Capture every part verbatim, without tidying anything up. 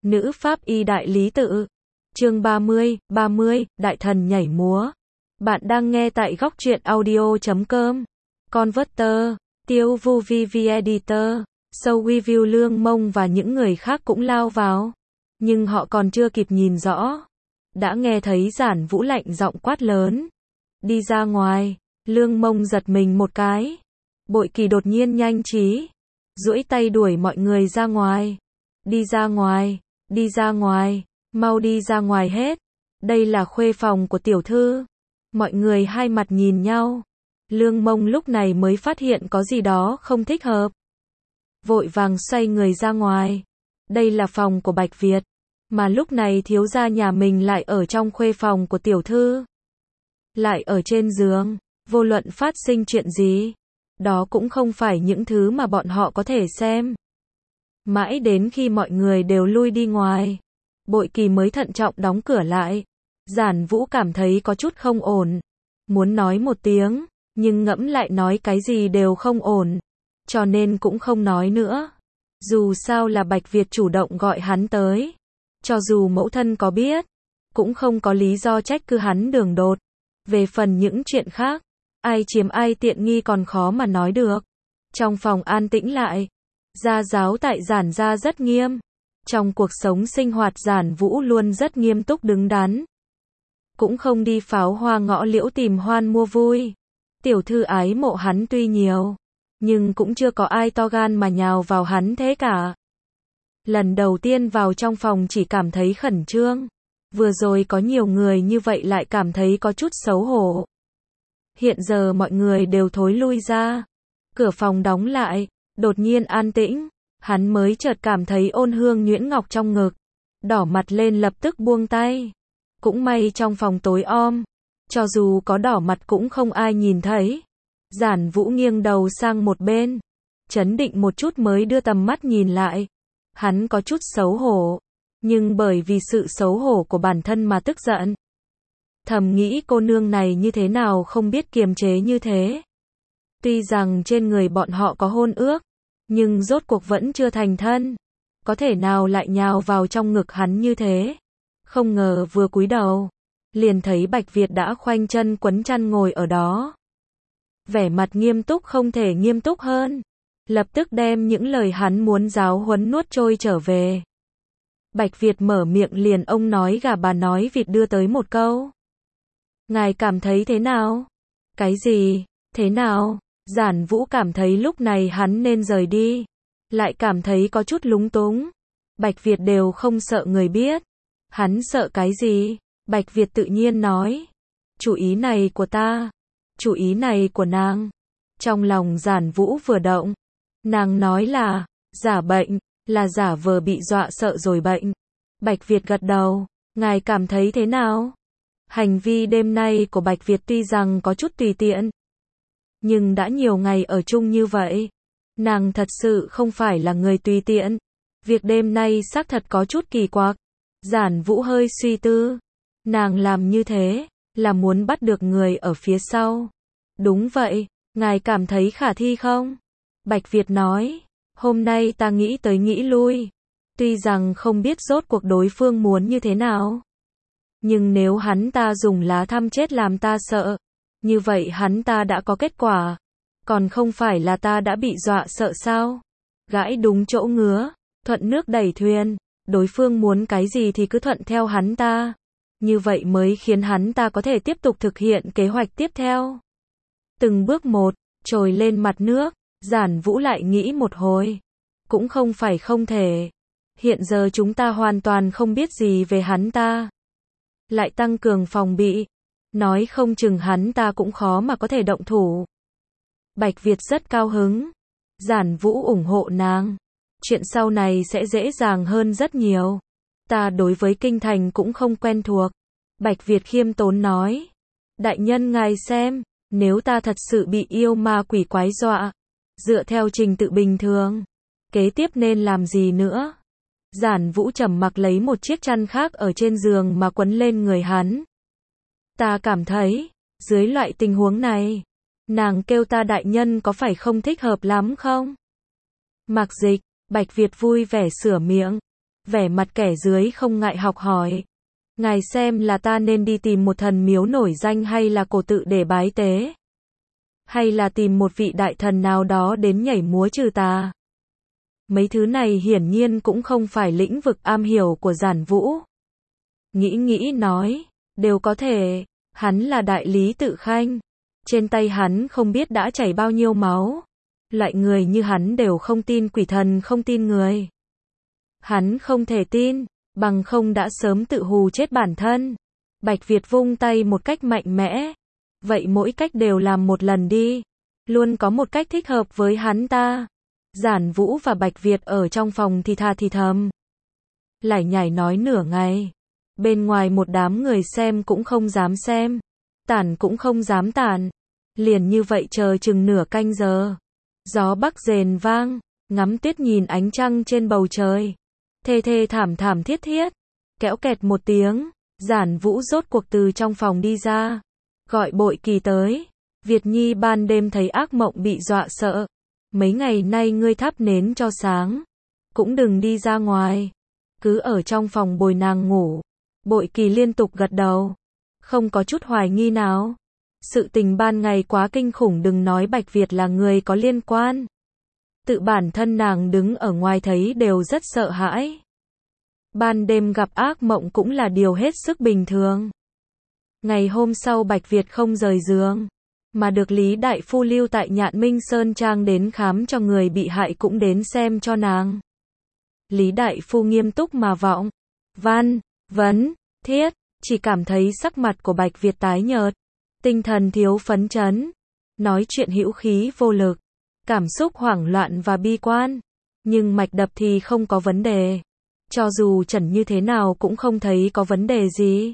Nữ pháp y đại lý tự. Chương ba mươi, ba mươi, đại thần nhảy múa. Bạn đang nghe tại góc truyện audio chấm com. Converter, Tiêu Vu vi vi Editor, Show Review Lương Mông và những người khác cũng lao vào. Nhưng họ còn chưa kịp nhìn rõ. Đã nghe thấy Giản Vũ lạnh giọng quát lớn. Đi ra ngoài. Lương Mông giật mình một cái. Bội Kỳ đột nhiên nhanh trí. Duỗi tay đuổi mọi người ra ngoài. Đi ra ngoài. Đi ra ngoài. Mau đi ra ngoài hết. Đây là khuê phòng của tiểu thư. Mọi người hai mặt nhìn nhau. Lương Mông lúc này mới phát hiện có gì đó không thích hợp. Vội vàng xoay người ra ngoài. Đây là phòng của Bạch Việt. Mà lúc này thiếu gia nhà mình lại ở trong khuê phòng của tiểu thư. Lại ở trên giường. Vô luận phát sinh chuyện gì. Đó cũng không phải những thứ mà bọn họ có thể xem. Mãi đến khi mọi người đều lui đi ngoài. Bội Kỳ mới thận trọng đóng cửa lại. Giản Vũ cảm thấy có chút không ổn. Muốn nói một tiếng, nhưng ngẫm lại nói cái gì đều không ổn. Cho nên cũng không nói nữa. Dù sao là Bạch Việt chủ động gọi hắn tới. Cho dù mẫu thân có biết, cũng không có lý do trách cứ hắn đường đột. Về phần những chuyện khác, ai chiếm ai tiện nghi còn khó mà nói được. Trong phòng an tĩnh lại. Gia giáo tại Giản gia rất nghiêm. Trong cuộc sống sinh hoạt Giản Vũ luôn rất nghiêm túc đứng đắn. Cũng không đi pháo hoa ngõ liễu tìm hoan mua vui. Tiểu thư ái mộ hắn tuy nhiều, nhưng cũng chưa có ai to gan mà nhào vào hắn thế cả. Lần đầu tiên vào trong phòng chỉ cảm thấy khẩn trương. Vừa rồi có nhiều người như vậy lại cảm thấy có chút xấu hổ. Hiện giờ mọi người đều thối lui ra. Cửa phòng đóng lại, đột nhiên an tĩnh. Hắn mới chợt cảm thấy ôn hương nhuyễn ngọc trong ngực. Đỏ mặt lên lập tức buông tay. Cũng may trong phòng tối om. Cho dù có đỏ mặt cũng không ai nhìn thấy. Giản Vũ nghiêng đầu sang một bên. Chấn định một chút mới đưa tầm mắt nhìn lại. Hắn có chút xấu hổ. Nhưng bởi vì sự xấu hổ của bản thân mà tức giận. Thầm nghĩ cô nương này như thế nào không biết kiềm chế như thế. Tuy rằng trên người bọn họ có hôn ước. Nhưng rốt cuộc vẫn chưa thành thân. Có thể nào lại nhào vào trong ngực hắn như thế. Không ngờ vừa cúi đầu. Liền thấy Bạch Việt đã khoanh chân quấn chăn ngồi ở đó. Vẻ mặt nghiêm túc không thể nghiêm túc hơn. Lập tức đem những lời hắn muốn giáo huấn nuốt trôi trở về. Bạch Việt mở miệng liền ông nói gà bà nói vịt đưa tới một câu. Ngài cảm thấy thế nào? Cái gì? Thế nào? Giản Vũ cảm thấy lúc này hắn nên rời đi. Lại cảm thấy có chút lúng túng. Bạch Việt đều không sợ người biết. Hắn sợ cái gì? Bạch Việt tự nhiên nói. Chủ ý này của ta. Chủ ý này của nàng. Trong lòng Giản Vũ vừa động. Nàng nói là, giả bệnh, là giả vờ bị dọa sợ rồi bệnh. Bạch Việt gật đầu. Ngài cảm thấy thế nào? Hành vi đêm nay của Bạch Việt tuy rằng có chút tùy tiện. Nhưng đã nhiều ngày ở chung như vậy. Nàng thật sự không phải là người tùy tiện. Việc đêm nay xác thật có chút kỳ quặc. Giản Vũ hơi suy tư. Nàng làm như thế, là muốn bắt được người ở phía sau. Đúng vậy, ngài cảm thấy khả thi không? Bạch Việt nói. Hôm nay ta nghĩ tới nghĩ lui. Tuy rằng không biết rốt cuộc đối phương muốn như thế nào. Nhưng nếu hắn ta dùng lá thăm chết làm ta sợ. Như vậy hắn ta đã có kết quả. Còn không phải là ta đã bị dọa sợ sao? Gãi đúng chỗ ngứa. Thuận nước đẩy thuyền. Đối phương muốn cái gì thì cứ thuận theo hắn ta. Như vậy mới khiến hắn ta có thể tiếp tục thực hiện kế hoạch tiếp theo. Từng bước một, trồi lên mặt nước. Giản Vũ lại nghĩ một hồi. Cũng không phải không thể. Hiện giờ chúng ta hoàn toàn không biết gì về hắn ta. Lại tăng cường phòng bị. Nói không chừng hắn ta cũng khó mà có thể động thủ. Bạch Việt rất cao hứng. Giản Vũ ủng hộ nàng. Chuyện sau này sẽ dễ dàng hơn rất nhiều. Ta đối với kinh thành cũng không quen thuộc. Bạch Việt khiêm tốn nói. Đại nhân ngài xem, nếu ta thật sự bị yêu ma quỷ quái dọa, dựa theo trình tự bình thường, kế tiếp nên làm gì nữa? Giản Vũ trầm mặc lấy một chiếc chăn khác ở trên giường mà quấn lên người hắn. Ta cảm thấy, dưới loại tình huống này, nàng kêu ta đại nhân có phải không thích hợp lắm không? Mạc Dịch, Bạch Việt vui vẻ sửa miệng. vẻ mặt kẻ dưới không ngại học hỏi. Ngài xem là ta nên đi tìm một thần miếu nổi danh hay là cổ tự để bái tế? Hay là tìm một vị đại thần nào đó đến nhảy múa trừ tà? Mấy thứ này hiển nhiên cũng không phải lĩnh vực am hiểu của Giản Vũ. Nghĩ nghĩ nói, đều có thể, hắn là đại lý tự khanh. Trên tay hắn không biết đã chảy bao nhiêu máu. Loại người như hắn đều không tin quỷ thần không tin người. Hắn không thể tin, bằng không đã sớm tự hù chết bản thân. Bạch Việt vung tay một cách mạnh mẽ. Vậy mỗi cách đều làm một lần đi. Luôn có một cách thích hợp với hắn ta. Giản Vũ và Bạch Việt ở trong phòng thì thà thì thầm. Lải nhải nói nửa ngày. Bên ngoài một đám người xem cũng không dám xem. Tản cũng không dám tản. Liền như vậy chờ chừng nửa canh giờ. Gió bắc rền vang. Ngắm tuyết nhìn ánh trăng trên bầu trời. Thê thê thảm thảm thiết thiết. Kéo kẹt một tiếng. Giản Vũ rốt cuộc từ trong phòng đi ra. Gọi Bội Kỳ tới. Việt Nhi ban đêm thấy ác mộng bị dọa sợ. Mấy ngày nay ngươi thắp nến cho sáng. Cũng đừng đi ra ngoài. Cứ ở trong phòng bồi nàng ngủ. Bội Kỳ liên tục gật đầu. Không có chút hoài nghi nào. Sự tình ban ngày quá kinh khủng, đừng nói Bạch Việt là người có liên quan. Tự bản thân nàng đứng ở ngoài thấy đều rất sợ hãi. Ban đêm gặp ác mộng cũng là điều hết sức bình thường. Ngày hôm sau Bạch Việt không rời giường, mà được Lý Đại Phu lưu tại Nhạn Minh Sơn Trang đến khám cho người bị hại cũng đến xem cho nàng. Lý Đại Phu nghiêm túc mà vọng, văn, vấn, thiết, chỉ cảm thấy sắc mặt của Bạch Việt tái nhợt, tinh thần thiếu phấn chấn, nói chuyện hữu khí vô lực, cảm xúc hoảng loạn và bi quan, nhưng mạch đập thì không có vấn đề. Cho dù chẩn như thế nào cũng không thấy có vấn đề gì.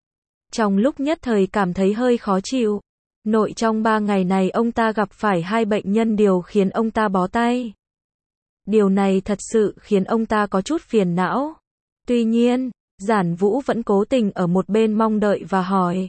Trong lúc nhất thời cảm thấy hơi khó chịu. Nội trong ba ngày này ông ta gặp phải hai bệnh nhân điều khiến ông ta bó tay. Điều này thật sự khiến ông ta có chút phiền não. Tuy nhiên, Giản Vũ vẫn cố tình ở một bên mong đợi và hỏi.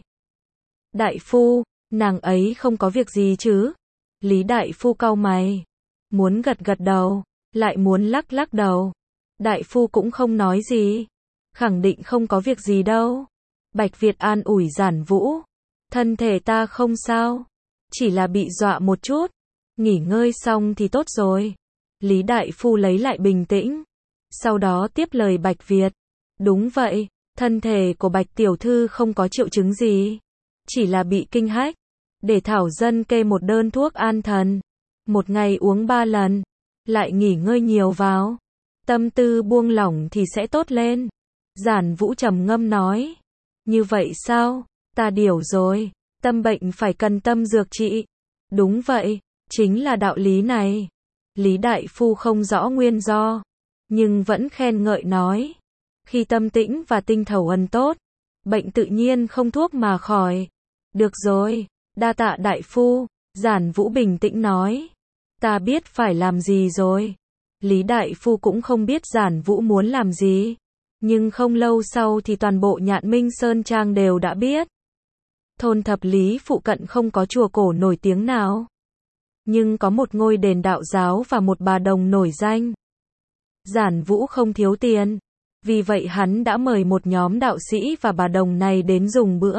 Đại Phu, nàng ấy không có việc gì chứ? Lý Đại Phu cau mày. Muốn gật gật đầu, lại muốn lắc lắc đầu. Đại Phu cũng không nói gì. Khẳng định không có việc gì đâu. Bạch Việt an ủi Giản Vũ. Thân thể ta không sao. Chỉ là bị dọa một chút. Nghỉ ngơi xong thì tốt rồi. Lý Đại Phu lấy lại bình tĩnh. Sau đó tiếp lời Bạch Việt. Đúng vậy, thân thể của Bạch Tiểu Thư không có triệu chứng gì. Chỉ là bị kinh hách. Để Thảo Dân kê một đơn thuốc an thần. Một ngày uống ba lần. Lại nghỉ ngơi nhiều vào. Tâm tư buông lỏng thì sẽ tốt lên. Giản Vũ trầm ngâm nói. Như vậy sao? Ta hiểu rồi. Tâm bệnh phải cần tâm dược trị. Đúng vậy, chính là đạo lý này. Lý Đại Phu không rõ nguyên do, nhưng vẫn khen ngợi nói. Khi tâm tĩnh và tinh thầu ân tốt, bệnh tự nhiên không thuốc mà khỏi. Được rồi, đa tạ Đại Phu. Giản Vũ bình tĩnh nói. Ta biết phải làm gì rồi. Lý Đại Phu cũng không biết Giản Vũ muốn làm gì. Nhưng không lâu sau thì toàn bộ Nhạn Minh Sơn Trang đều đã biết. Thôn Thập Lý phụ cận không có chùa cổ nổi tiếng nào. Nhưng có một ngôi đền đạo giáo và một bà đồng nổi danh. Giản Vũ không thiếu tiền. Vì vậy hắn đã mời một nhóm đạo sĩ và bà đồng này đến dùng bữa.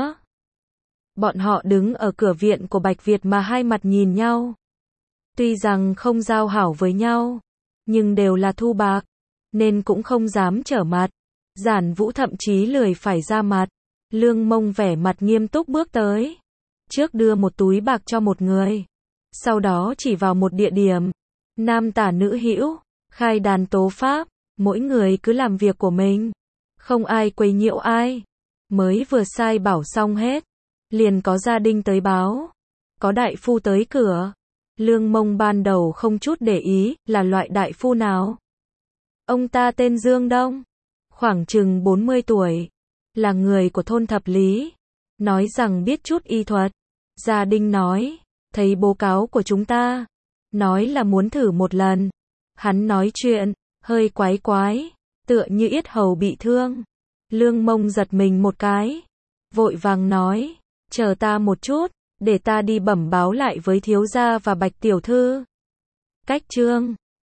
Bọn họ đứng ở cửa viện của Bạch Việt mà hai mặt nhìn nhau. Tuy rằng không giao hảo với nhau, nhưng đều là thu bạc, nên cũng không dám trở mặt. Giản Vũ thậm chí lười phải ra mặt. Lương Mông vẻ mặt nghiêm túc bước tới. Trước đưa một túi bạc cho một người. Sau đó chỉ vào một địa điểm. Nam tả nữ hữu, khai đàn tố pháp. Mỗi người cứ làm việc của mình. Không ai quấy nhiễu ai. Mới vừa sai bảo xong hết. Liền có gia đình tới báo. Có đại phu tới cửa. Lương Mông ban đầu không chút để ý là loại đại phu nào. Ông ta tên Dương Đông. Khoảng chừng bốn mươi tuổi. Là người của thôn Thập Lý. Nói rằng biết chút y thuật. Gia đình nói. Thấy báo cáo của chúng ta. Nói là muốn thử một lần. Hắn nói chuyện. Hơi quái quái. Tựa như yết hầu bị thương. Lương Mông giật mình một cái. Vội vàng nói. Chờ ta một chút. Để ta đi bẩm báo lại với thiếu gia và Bạch Tiểu Thư. Cách chương